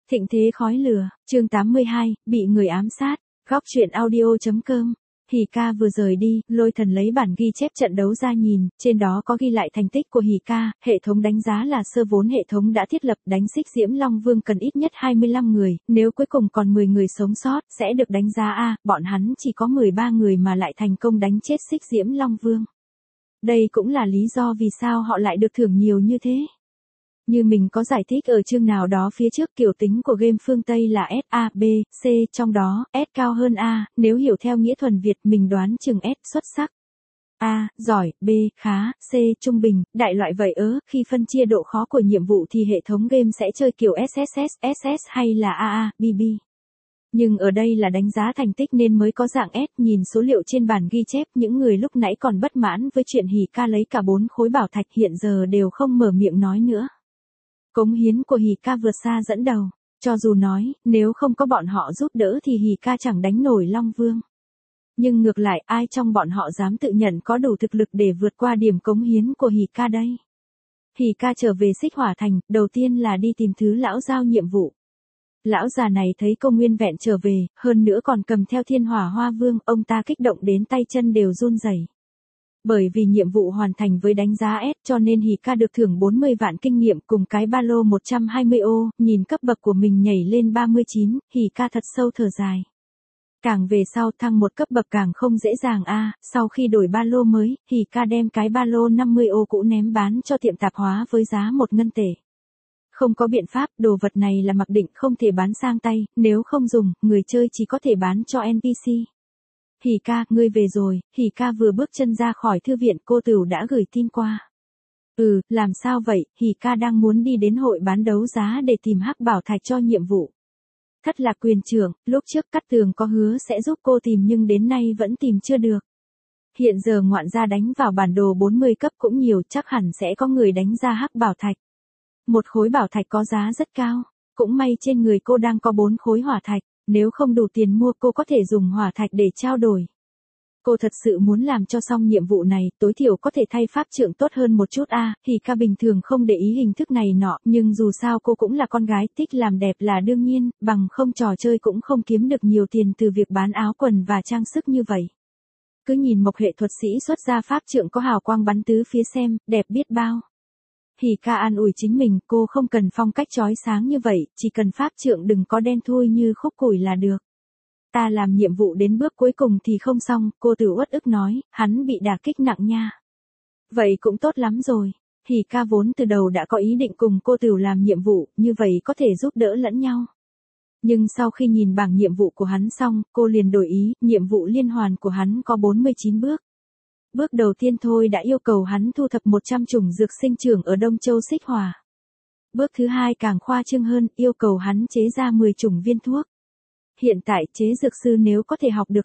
Thịnh thế khói lửa, chương 82, bị người ám sát, góc truyện audio.com. Hỉ ca vừa rời đi, Lôi Thần lấy bản ghi chép trận đấu ra nhìn, trên đó có ghi lại thành tích của Hỉ ca, hệ thống đánh giá là sơ vốn hệ thống đã thiết lập đánh xích Diễm Long Vương cần ít nhất 25 người, nếu cuối cùng còn 10 người sống sót, sẽ được đánh giá A, bọn hắn chỉ có 13 người mà lại thành công đánh chết xích Diễm Long Vương. Đây cũng là lý do vì sao họ lại được thưởng nhiều như thế. Như mình có giải thích ở chương nào đó phía trước, kiểu tính của game phương Tây là S, A, B, C, trong đó, S cao hơn A, nếu hiểu theo nghĩa thuần Việt mình đoán chừng S xuất sắc. A, giỏi, B, khá, C, trung bình, đại loại vậy khi phân chia độ khó của nhiệm vụ thì hệ thống game sẽ chơi kiểu SSS, SS hay là AA, BB. Nhưng ở đây là đánh giá thành tích nên mới có dạng S, nhìn số liệu trên bản ghi chép, những người lúc nãy còn bất mãn với chuyện Hỉ ca lấy cả 4 khối bảo thạch hiện giờ đều không mở miệng nói nữa. Cống hiến của Hỉ ca vượt xa dẫn đầu, cho dù nói, nếu không có bọn họ giúp đỡ thì Hỉ ca chẳng đánh nổi Long Vương. Nhưng ngược lại, ai trong bọn họ dám tự nhận có đủ thực lực để vượt qua điểm cống hiến của Hỉ ca đây? Hỉ ca trở về Xích Hỏa Thành, đầu tiên là đi tìm thứ lão giao nhiệm vụ. Lão già này thấy cô nguyên vẹn trở về, hơn nữa còn cầm theo Thiên Hỏa Hoa Vương, ông ta kích động đến tay chân đều run rẩy. Bởi vì nhiệm vụ hoàn thành với đánh giá S cho nên Hỉ ca được thưởng 40 vạn kinh nghiệm cùng cái ba lô 120 ô, nhìn cấp bậc của mình nhảy lên 39, Hỉ ca thật sâu thở dài. Càng về sau thăng một cấp bậc càng không dễ dàng sau khi đổi ba lô mới, Hỉ ca đem cái ba lô 50 ô cũ ném bán cho tiệm tạp hóa với giá 1 ngân tệ. Không có biện pháp, đồ vật này là mặc định không thể bán sang tay, nếu không dùng, người chơi chỉ có thể bán cho NPC. Hỉ ca, ngươi về rồi. Hỉ ca vừa bước chân ra khỏi thư viện, cô Tửu đã gửi tin qua. Làm sao vậy? Hỉ ca đang muốn đi đến hội bán đấu giá để tìm hắc bảo thạch cho nhiệm vụ. Thất Lạc Quyền trưởng, lúc trước Cát Tường có hứa sẽ giúp cô tìm nhưng đến nay vẫn tìm chưa được. Hiện giờ ngoạn gia đánh vào bản đồ 40 cấp cũng nhiều, chắc hẳn sẽ có người đánh ra hắc bảo thạch. Một khối bảo thạch có giá rất cao, cũng may trên người cô đang có 4 khối hỏa thạch. Nếu không đủ tiền mua cô có thể dùng hỏa thạch để trao đổi. Cô thật sự muốn làm cho xong nhiệm vụ này, tối thiểu có thể thay pháp trượng tốt hơn một chút Hỉ ca bình thường không để ý hình thức này nọ, nhưng dù sao cô cũng là con gái, thích làm đẹp là đương nhiên, bằng không trò chơi cũng không kiếm được nhiều tiền từ việc bán áo quần và trang sức như vậy. Cứ nhìn Mộc hệ thuật sĩ xuất ra pháp trượng có hào quang bắn tứ phía xem, đẹp biết bao. Hỉ ca an ủi chính mình, cô không cần phong cách chói sáng như vậy, chỉ cần pháp trượng đừng có đen thui như khúc củi là được. Ta làm nhiệm vụ đến bước cuối cùng thì không xong, cô Tửu uất ức nói, hắn bị đả kích nặng nha. Vậy cũng tốt lắm rồi. Hỉ ca vốn từ đầu đã có ý định cùng cô Tửu làm nhiệm vụ, như vậy có thể giúp đỡ lẫn nhau. Nhưng sau khi nhìn bảng nhiệm vụ của hắn xong, cô liền đổi ý, nhiệm vụ liên hoàn của hắn có 49 bước. Bước đầu tiên thôi đã yêu cầu hắn thu thập 100 chủng dược sinh trưởng ở Đông Châu Xích Hỏa. Bước thứ hai càng khoa trương hơn, yêu cầu hắn chế ra 10 chủng viên thuốc. Hiện tại chế dược sư nếu có thể học được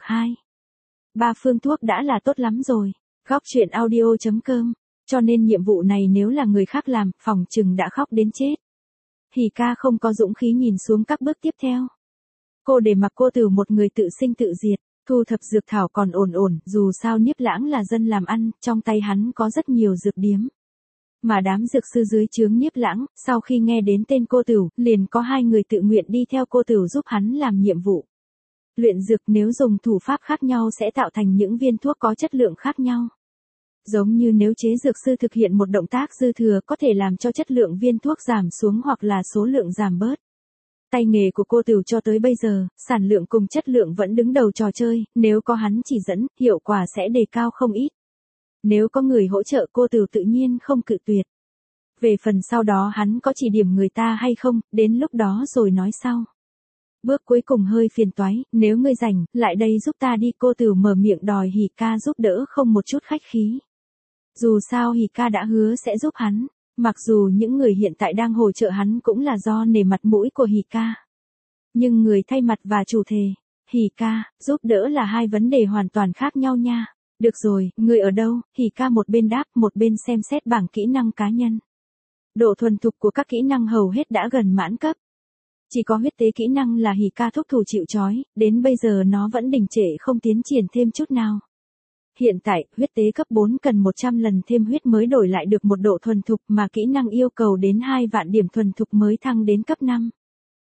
2-3 phương thuốc đã là tốt lắm rồi. Góc truyện audio.com. Cho nên nhiệm vụ này nếu là người khác làm, phòng chừng đã khóc đến chết. Hỉ ca không có dũng khí nhìn xuống các bước tiếp theo. Cô để mặc cô Tửu một người tự sinh tự diệt. Thu thập dược thảo còn ổn, dù sao Niếp Lãng là dân làm ăn, trong tay hắn có rất nhiều dược điếm. Mà đám dược sư dưới trướng Niếp Lãng, sau khi nghe đến tên cô Tửu, liền có 2 người tự nguyện đi theo cô Tửu giúp hắn làm nhiệm vụ. Luyện dược nếu dùng thủ pháp khác nhau sẽ tạo thành những viên thuốc có chất lượng khác nhau. Giống như nếu chế dược sư thực hiện một động tác dư thừa có thể làm cho chất lượng viên thuốc giảm xuống hoặc là số lượng giảm bớt. Tay nghề của cô Tửu cho tới bây giờ, sản lượng cùng chất lượng vẫn đứng đầu trò chơi, nếu có hắn chỉ dẫn, hiệu quả sẽ đề cao không ít. Nếu có người hỗ trợ cô Tửu tự nhiên không cự tuyệt. Về phần sau đó hắn có chỉ điểm người ta hay không, đến lúc đó rồi nói sau. Bước cuối cùng hơi phiền toái, nếu ngươi rảnh, lại đây giúp ta đi, cô Tửu mở miệng đòi Hỉ ca giúp đỡ không một chút khách khí. Dù sao Hỉ ca đã hứa sẽ giúp hắn. Mặc dù những người hiện tại đang hỗ trợ hắn cũng là do nể mặt mũi của Hỉ ca. Nhưng người thay mặt và chủ thể, Hỉ ca, giúp đỡ là 2 vấn đề hoàn toàn khác nhau nha. Được rồi, người ở đâu? Hỉ ca một bên đáp, một bên xem xét bảng kỹ năng cá nhân. Độ thuần thục của các kỹ năng hầu hết đã gần mãn cấp. Chỉ có huyết tế kỹ năng là Hỉ ca thúc thủ chịu trói, đến bây giờ nó vẫn đình trệ không tiến triển thêm chút nào. Hiện tại, huyết tế cấp 4 cần 100 lần thêm huyết mới đổi lại được một độ thuần thục mà kỹ năng yêu cầu đến 2 vạn điểm thuần thục mới thăng đến cấp 5.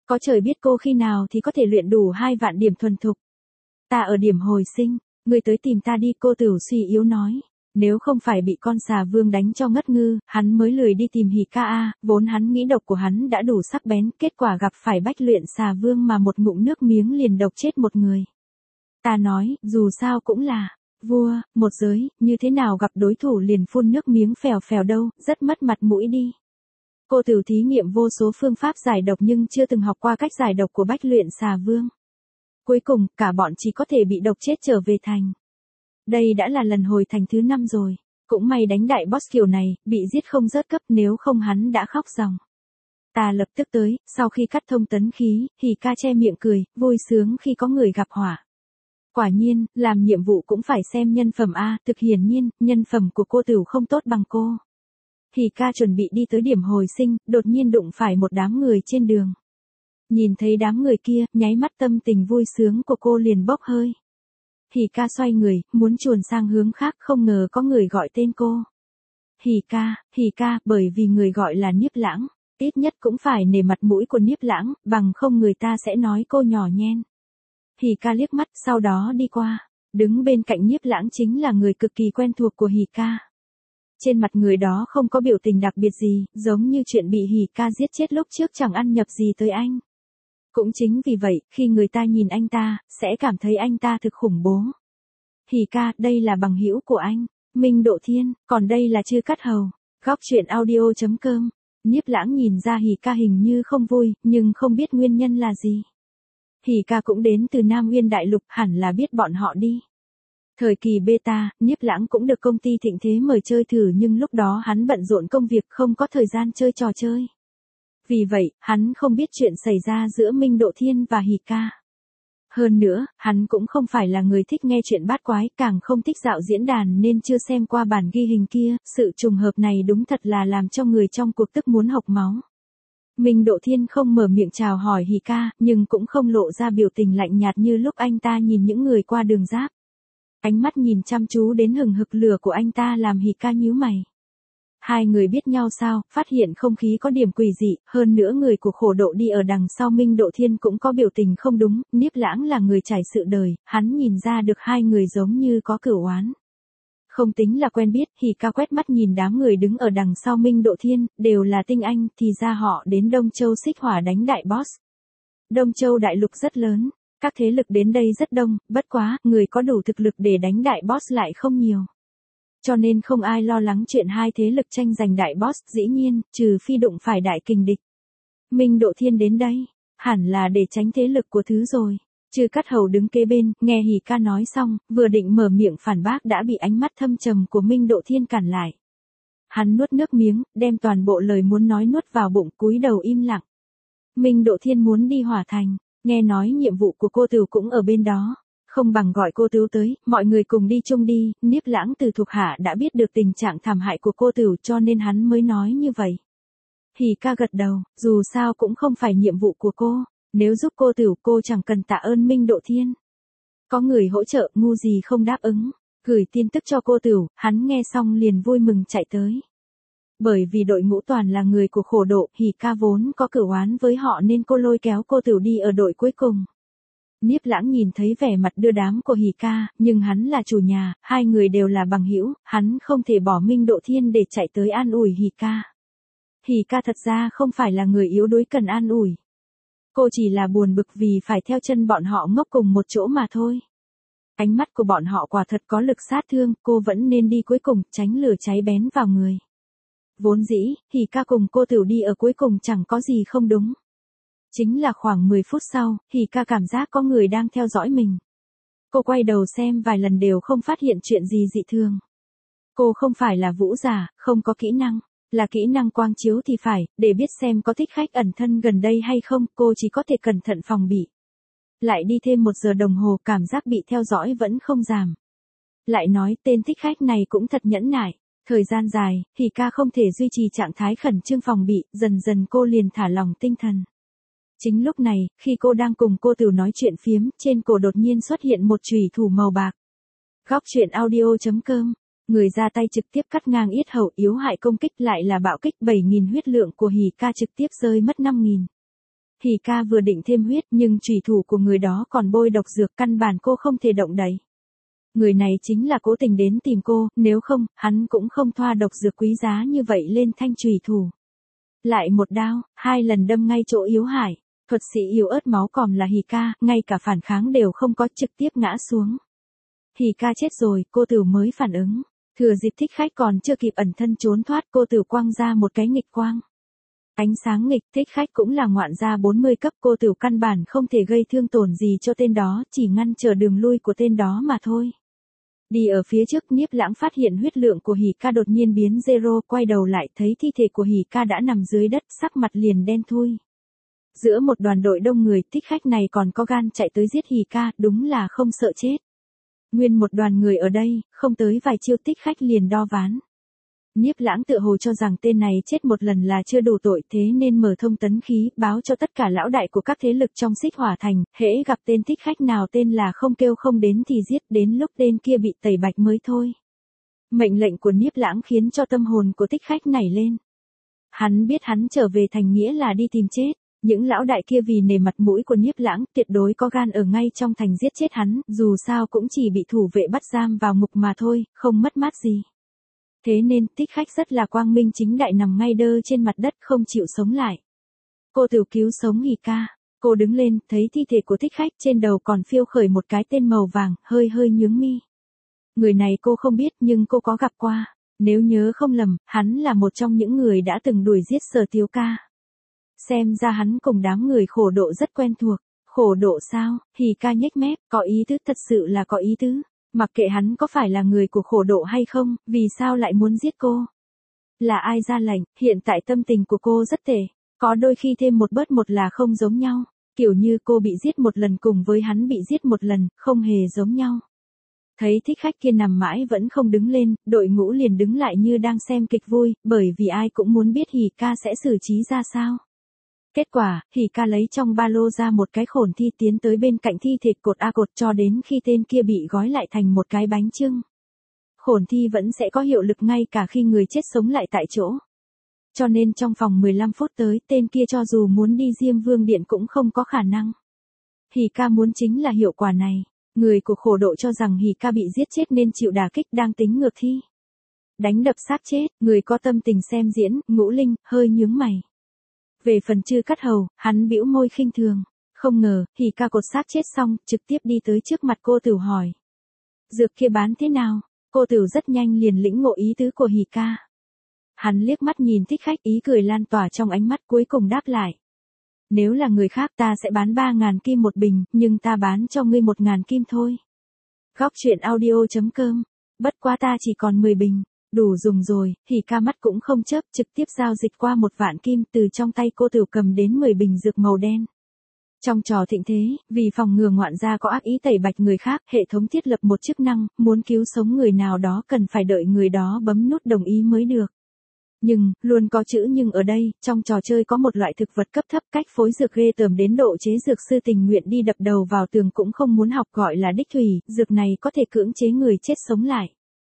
Có trời biết cô khi nào thì có thể luyện đủ 2 vạn điểm thuần thục. Ta ở điểm hồi sinh, ngươi tới tìm ta đi, cô Tửu suy yếu nói. Nếu không phải bị con xà vương đánh cho ngất ngư, hắn mới lười đi tìm Hỉ Ca a, vốn hắn nghĩ độc của hắn đã đủ sắc bén, kết quả gặp phải bách luyện xà vương mà một ngụm nước miếng liền độc chết một người. Ta nói, dù sao cũng là vua, một giới, như thế nào gặp đối thủ liền phun nước miếng phèo phèo đâu, rất mất mặt mũi đi. Cô Tửu thí nghiệm vô số phương pháp giải độc nhưng chưa từng học qua cách giải độc của bách luyện xà vương. Cuối cùng, cả bọn chỉ có thể bị độc chết trở về thành. Đây đã là lần hồi thành thứ 5 rồi. Cũng may đánh đại boss kiểu này, bị giết không rớt cấp, nếu không hắn đã khóc ròng. Ta lập tức tới, sau khi cắt thông tấn khí, Hỉ Ca che miệng cười, vui sướng khi có người gặp họa. Quả nhiên, làm nhiệm vụ cũng phải xem nhân phẩm a, thực hiển nhiên, nhân phẩm của cô Tửu không tốt bằng cô. Hỉ Ca chuẩn bị đi tới điểm hồi sinh, đột nhiên đụng phải một đám người trên đường. Nhìn thấy đám người kia, nháy mắt tâm tình vui sướng của cô liền bốc hơi. Hỉ Ca xoay người, muốn chuồn sang hướng khác, không ngờ có người gọi tên cô. Hỉ Ca, bởi vì người gọi là Niếp Lãng, ít nhất cũng phải nể mặt mũi của Niếp Lãng, bằng không người ta sẽ nói cô nhỏ nhen. Hỉ Ca liếc mắt, sau đó đi qua, đứng bên cạnh Niếp Lãng chính là người cực kỳ quen thuộc của Hỉ Ca. Trên mặt người đó không có biểu tình đặc biệt gì, giống như chuyện bị Hỉ Ca giết chết lúc trước chẳng ăn nhập gì tới anh. Cũng chính vì vậy, khi người ta nhìn anh ta, sẽ cảm thấy anh ta thực khủng bố. Hỉ Ca, đây là bằng hữu của anh, Minh Độ Thiên, còn đây là Chư Cắt Hầu. Góc truyện audio.com. Niếp Lãng nhìn ra Hỉ Ca hình như không vui, nhưng không biết nguyên nhân là gì. Hỉ Ca cũng đến từ Nam Nguyên Đại Lục, hẳn là biết bọn họ đi. Thời kỳ beta, Niếp Lãng cũng được công ty Thịnh Thế mời chơi thử nhưng lúc đó hắn bận rộn công việc không có thời gian chơi trò chơi. Vì vậy, hắn không biết chuyện xảy ra giữa Minh Độ Thiên và Hỉ Ca. Hơn nữa, hắn cũng không phải là người thích nghe chuyện bát quái, càng không thích dạo diễn đàn nên chưa xem qua bản ghi hình kia, sự trùng hợp này đúng thật là làm cho người trong cuộc tức muốn hộc máu. Minh Độ Thiên không mở miệng chào hỏi Hỉ Ca, nhưng cũng không lộ ra biểu tình lạnh nhạt như lúc anh ta nhìn những người qua đường giáp. Ánh mắt nhìn chăm chú đến hừng hực lửa của anh ta làm Hỉ Ca nhíu mày. Hai người biết nhau sao, phát hiện không khí có điểm quỷ dị, hơn nữa người của khổ độ đi ở đằng sau Minh Độ Thiên cũng có biểu tình không đúng, Niếp Lãng là người trải sự đời, hắn nhìn ra được hai người giống như có cửu oán. Không tính là quen biết, Hỉ Ca quét mắt nhìn đám người đứng ở đằng sau Minh Độ Thiên, đều là tinh anh, thì ra họ đến Đông Châu Xích Hỏa đánh đại boss. Đông Châu đại lục rất lớn, các thế lực đến đây rất đông, bất quá, người có đủ thực lực để đánh đại boss lại không nhiều. Cho nên không ai lo lắng chuyện hai thế lực tranh giành đại boss, dĩ nhiên, trừ phi đụng phải đại kình địch. Minh Độ Thiên đến đây, hẳn là để tránh thế lực của thứ rồi. Chư Cắt Hầu đứng kế bên, nghe Hỉ Ca nói xong, vừa định mở miệng phản bác đã bị ánh mắt thâm trầm của Minh Độ Thiên cản lại. Hắn nuốt nước miếng, đem toàn bộ lời muốn nói nuốt vào bụng, cúi đầu im lặng. Minh Độ Thiên muốn đi Hỏa Thành, nghe nói nhiệm vụ của cô Tửu cũng ở bên đó. Không bằng gọi cô Tửu tới, mọi người cùng đi chung đi, Niếp Lãng từ thuộc hạ đã biết được tình trạng thảm hại của cô Tửu cho nên hắn mới nói như vậy. Hỉ Ca gật đầu, dù sao cũng không phải nhiệm vụ của cô, nếu giúp cô Tửu cô chẳng cần tạ ơn Minh Độ Thiên. Có người hỗ trợ, ngu gì không đáp ứng, gửi tin tức cho cô Tửu, hắn nghe xong liền vui mừng chạy tới. Bởi vì đội ngũ toàn là người của khổ độ, Hỉ Ca vốn có cửu oán với họ nên cô lôi kéo cô Tửu đi ở đội cuối cùng. Niếp Lãng nhìn thấy vẻ mặt đưa đám của Hỉ Ca, nhưng hắn là chủ nhà, hai người đều là bằng hữu, hắn không thể bỏ Minh Độ Thiên để chạy tới an ủi Hỉ Ca. Hỉ Ca thật ra không phải là người yếu đuối cần an ủi. Cô chỉ là buồn bực vì phải theo chân bọn họ ngốc cùng một chỗ mà thôi. Ánh mắt của bọn họ quả thật có lực sát thương, cô vẫn nên đi cuối cùng, tránh lửa cháy bén vào người. Vốn dĩ, Hỉ Ca cùng cô Tửu đi ở cuối cùng chẳng có gì không đúng. Chính là khoảng 10 phút sau, Hỉ Ca cảm giác có người đang theo dõi mình. Cô quay đầu xem vài lần đều không phát hiện chuyện gì dị thường. Cô không phải là vũ giả, không có kỹ năng, là kỹ năng quang chiếu thì phải, để biết xem có thích khách ẩn thân gần đây hay không, cô chỉ có thể cẩn thận phòng bị. Lại đi thêm 1 giờ đồng hồ, cảm giác bị theo dõi vẫn không giảm. Lại nói tên thích khách này cũng thật nhẫn nại. Thời gian dài, Hỉ Ca không thể duy trì trạng thái khẩn trương phòng bị, dần dần cô liền thả lỏng tinh thần. Chính lúc này, khi cô đang cùng cô Tửu nói chuyện phiếm, trên cổ đột nhiên xuất hiện một chùy thủ màu bạc. Góc truyện audio.com. Người ra tay trực tiếp cắt ngang yết hầu, yếu hại công kích lại là bạo kích 7.000 huyết lượng của Hỉ Ca trực tiếp rơi mất 5.000. Hỉ ca vừa định thêm huyết nhưng chủy thủ của người đó còn bôi độc dược, căn bản cô không thể động đậy. Người này chính là cố tình đến tìm cô, nếu không, hắn cũng không thoa độc dược quý giá như vậy lên thanh chủy thủ. Lại một đao, 2 lần đâm ngay chỗ yếu hại. Thuật sĩ yếu ớt máu còm là Hỉ ca, ngay cả phản kháng đều không có, trực tiếp ngã xuống. Hỉ ca chết rồi, cô Tửu mới phản ứng. Thừa dịp thích khách còn chưa kịp ẩn thân trốn thoát, cô Tửu quăng ra một cái nghịch quang. Ánh sáng nghịch, thích khách cũng là ngoạn gia 40 cấp, cô Tửu căn bản không thể gây thương tổn gì cho tên đó, chỉ ngăn trở đường lui của tên đó mà thôi. Đi ở phía trước, Nhiếp Lãng phát hiện huyết lượng của Hỉ ca đột nhiên biến zero, quay đầu lại thấy thi thể của Hỉ ca đã nằm dưới đất, sắc mặt liền đen thui. Giữa một đoàn đội đông người, thích khách này còn có gan chạy tới giết Hỉ ca, đúng là không sợ chết. Nguyên một đoàn người ở đây, không tới vài chiêu thích khách liền đo ván. Nhiếp Lãng tự hồ cho rằng tên này chết một lần là chưa đủ tội, thế nên mở thông tấn khí, báo cho tất cả lão đại của các thế lực trong Xích Hỏa Thành, hễ gặp tên thích khách nào tên là không kêu không đến thì giết, đến lúc tên kia bị tẩy bạch mới thôi. Mệnh lệnh của Nhiếp Lãng khiến cho tâm hồn của thích khách nảy lên. Hắn biết hắn trở về thành nghĩa là đi tìm chết. Những lão đại kia vì nể mặt mũi của Nhiếp Lãng, tuyệt đối có gan ở ngay trong thành giết chết hắn, dù sao cũng chỉ bị thủ vệ bắt giam vào ngục mà thôi, không mất mát gì. Thế nên, thích khách rất là quang minh chính đại nằm ngay đơ trên mặt đất không chịu sống lại. Cô Tửu cứu sống Hỉ ca. Cô đứng lên, thấy thi thể của thích khách, trên đầu còn phiêu khởi một cái tên màu vàng, hơi hơi nhướng mi. Người này cô không biết nhưng cô có gặp qua. Nếu nhớ không lầm, hắn là một trong những người đã từng đuổi giết Sở Tiếu ca. Xem ra hắn cùng đám người khổ độ rất quen thuộc. Khổ độ sao? Hỉ ca nhếch mép, có ý tứ, thật sự là có ý tứ. Mặc kệ hắn có phải là người của khổ độ hay không, vì sao lại muốn giết cô? Là ai ra lệnh? Hiện tại tâm tình của cô rất tệ. Có đôi khi thêm một bớt một là không giống nhau. Kiểu như cô bị giết một lần cùng với hắn bị giết một lần, không hề giống nhau. Thấy thích khách kia nằm mãi vẫn không đứng lên, đội ngũ liền đứng lại như đang xem kịch vui, bởi vì ai cũng muốn biết Hỉ ca sẽ xử trí ra sao. Kết quả, Hỉ ca lấy trong ba lô ra một cái khổn thi tiến tới bên cạnh thi thể cột a cột cho đến khi tên kia bị gói lại thành một cái bánh chưng. Khổn thi vẫn sẽ có hiệu lực ngay cả khi người chết sống lại tại chỗ. Cho nên trong vòng 15 phút tới, tên kia cho dù muốn đi Diêm Vương Điện cũng không có khả năng. Hỉ ca muốn chính là hiệu quả này. Người của khổ độ cho rằng Hỉ ca bị giết chết nên chịu đả kích đang tính ngược thi. Đánh đập xác chết, người có tâm tình xem diễn, Ngũ Linh, hơi nhướng mày. Về phần Chư Cắt Hầu, hắn bĩu môi khinh thường. Không ngờ, Hỉ ca cột xác chết xong, trực tiếp đi tới trước mặt cô Tửu hỏi. Dược kia bán thế nào? Cô Tửu rất nhanh liền lĩnh ngộ ý tứ của Hỉ ca. Hắn liếc mắt nhìn thích khách, ý cười lan tỏa trong ánh mắt, cuối cùng đáp lại. Nếu là người khác ta sẽ bán 3.000 kim một bình, nhưng ta bán cho ngươi 1.000 kim thôi. Góc truyện audio.com. Bất quá ta chỉ còn 10 bình. Đủ dùng rồi. Hỉ ca mắt cũng không chớp, trực tiếp giao dịch qua 1 vạn kim, từ trong tay cô Tửu cầm đến 10 bình dược màu đen. Trong trò thịnh thế, vì phòng ngừa ngoạn gia có ác ý tẩy bạch người khác, hệ thống thiết lập một chức năng, muốn cứu sống người nào đó cần phải đợi người đó bấm nút đồng ý mới được. Nhưng, luôn có chữ nhưng ở đây, trong trò chơi có một loại thực vật cấp thấp, cách phối dược ghê tởm đến độ chế dược sư tình nguyện đi đập đầu vào tường cũng không muốn học, gọi là đích thủy, dược này có thể cưỡng chế người chết sống lại.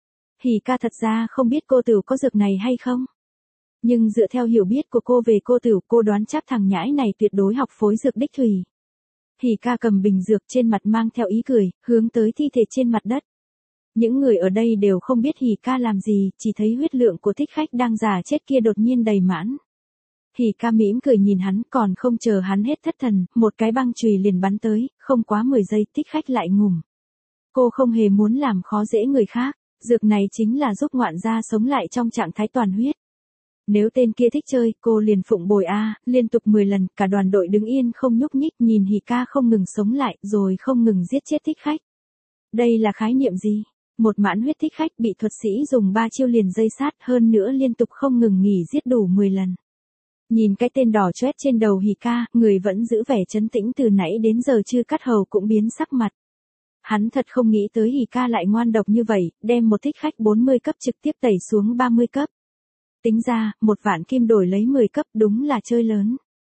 Hỉ ca thật ra không biết cô Tửu có dược này hay không. Nhưng dựa theo hiểu biết của cô về cô Tửu, cô đoán chắc thằng nhãi này tuyệt đối học phối dược đích thủy. Hỉ ca cầm bình dược trên mặt mang theo ý cười, hướng tới thi thể trên mặt đất. Những người ở đây đều không biết Hỉ ca làm gì, chỉ thấy huyết lượng của thích khách đang già chết kia đột nhiên đầy mãn. Hỉ ca mỉm cười nhìn hắn, còn không chờ hắn hết thất thần, một cái băng chùy liền bắn tới, không quá 10 giây thích khách lại ngủm. Cô không hề muốn làm khó dễ người khác, dược này chính là giúp ngoạn gia sống lại trong trạng thái toàn huyết. Nếu tên kia thích chơi, cô liền phụng bồi liên tục 10 lần, cả đoàn đội đứng yên không nhúc nhích nhìn Hỉ ca không ngừng sống lại, rồi không ngừng giết chết thích khách. Đây là khái niệm gì? Một mãn huyết thích khách bị thuật sĩ dùng 3 chiêu liền dây sát, hơn nữa liên tục không ngừng nghỉ giết đủ 10 lần. Nhìn cái tên đỏ chóét trên đầu Hỉ ca, người vẫn giữ vẻ trấn tĩnh từ nãy đến giờ Chư Cắt Hầu cũng biến sắc mặt. Hắn thật không nghĩ tới Hỉ ca lại ngoan độc như vậy, đem một thích khách 40 cấp trực tiếp tẩy xuống 30 cấp. Tính ra, 1 vạn kim đổi lấy 10 cấp đúng là chơi lớn.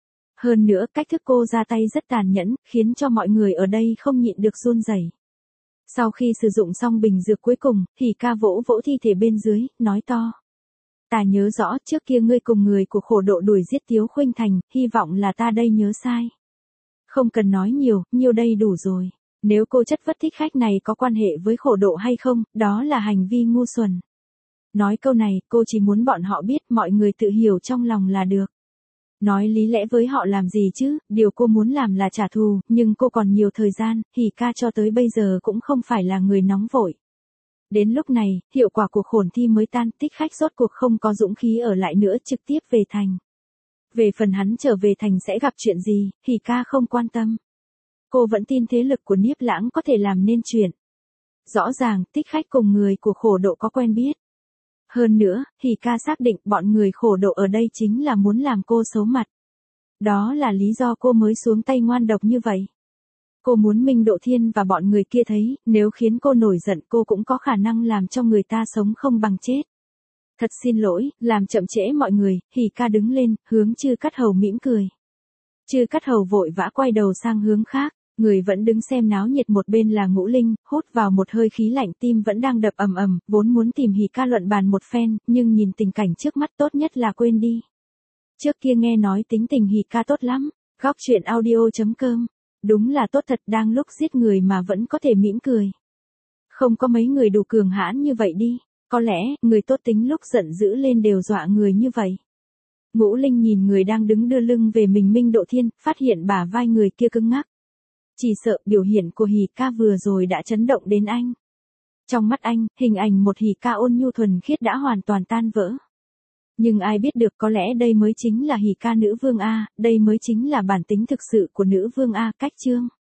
Hơn nữa, cách thức cô ra tay rất tàn nhẫn, khiến cho mọi người ở đây không nhịn được run rẩy. Sau khi sử dụng xong bình dược cuối cùng, Hỉ ca vỗ vỗ thi thể bên dưới, nói to. Ta nhớ rõ trước kia ngươi cùng người của khổ độ đuổi giết Tiếu Khuynh Thành, hy vọng là ta đây nhớ sai. Không cần nói nhiều, nhiêu đây đủ rồi. Nếu cô chất vấn thích khách này có quan hệ với khổ độ hay không, đó là hành vi ngu xuẩn. Nói câu này, cô chỉ muốn bọn họ biết mọi người tự hiểu trong lòng là được. Nói lý lẽ với họ làm gì chứ, điều cô muốn làm là trả thù, nhưng cô còn nhiều thời gian, Hỉ ca cho tới bây giờ cũng không phải là người nóng vội. Đến lúc này, hiệu quả của khổn thi mới tan, thích khách rốt cuộc không có dũng khí ở lại nữa, trực tiếp về thành. Về phần hắn trở về thành sẽ gặp chuyện gì, Hỉ ca không quan tâm. Cô vẫn tin thế lực của Niếp Lãng có thể làm nên chuyện. Rõ ràng, thích khách cùng người của khổ độ có quen biết. Hơn nữa, Hỉ ca xác định bọn người khổ độ ở đây chính là muốn làm cô xấu mặt. Đó là lý do cô mới xuống tay ngoan độc như vậy. Cô muốn Minh Độ Thiên và bọn người kia thấy, nếu khiến cô nổi giận cô cũng có khả năng làm cho người ta sống không bằng chết. Thật xin lỗi, làm chậm trễ mọi người, Hỉ ca đứng lên, hướng Chư Cát Hầu mỉm cười. Chư Cát Hầu vội vã quay đầu sang hướng khác, người vẫn đứng xem náo nhiệt một bên là Ngũ Linh, hút vào một hơi khí lạnh, tim vẫn đang đập ầm ầm, vốn muốn tìm Hỉ ca luận bàn một phen, nhưng nhìn tình cảnh trước mắt tốt nhất là quên đi. Trước kia nghe nói tính tình Hỉ ca tốt lắm, góc truyện audio.com. Đúng là tốt thật, đang lúc giết người mà vẫn có thể mỉm cười. Không có mấy người đủ cường hãn như vậy đi, có lẽ, người tốt tính lúc giận dữ lên đều dọa người như vậy. Ngũ Linh nhìn người đang đứng đưa lưng về mình Minh Độ Thiên, phát hiện bả vai người kia cứng ngắc. Chỉ sợ biểu hiện của Hỉ ca vừa rồi đã chấn động đến anh. Trong mắt anh, hình ảnh một Hỉ ca ôn nhu thuần khiết đã hoàn toàn tan vỡ. Nhưng ai biết được có lẽ đây mới chính là Hỉ ca nữ vương A, đây mới chính là bản tính thực sự của nữ vương A. Cách chương.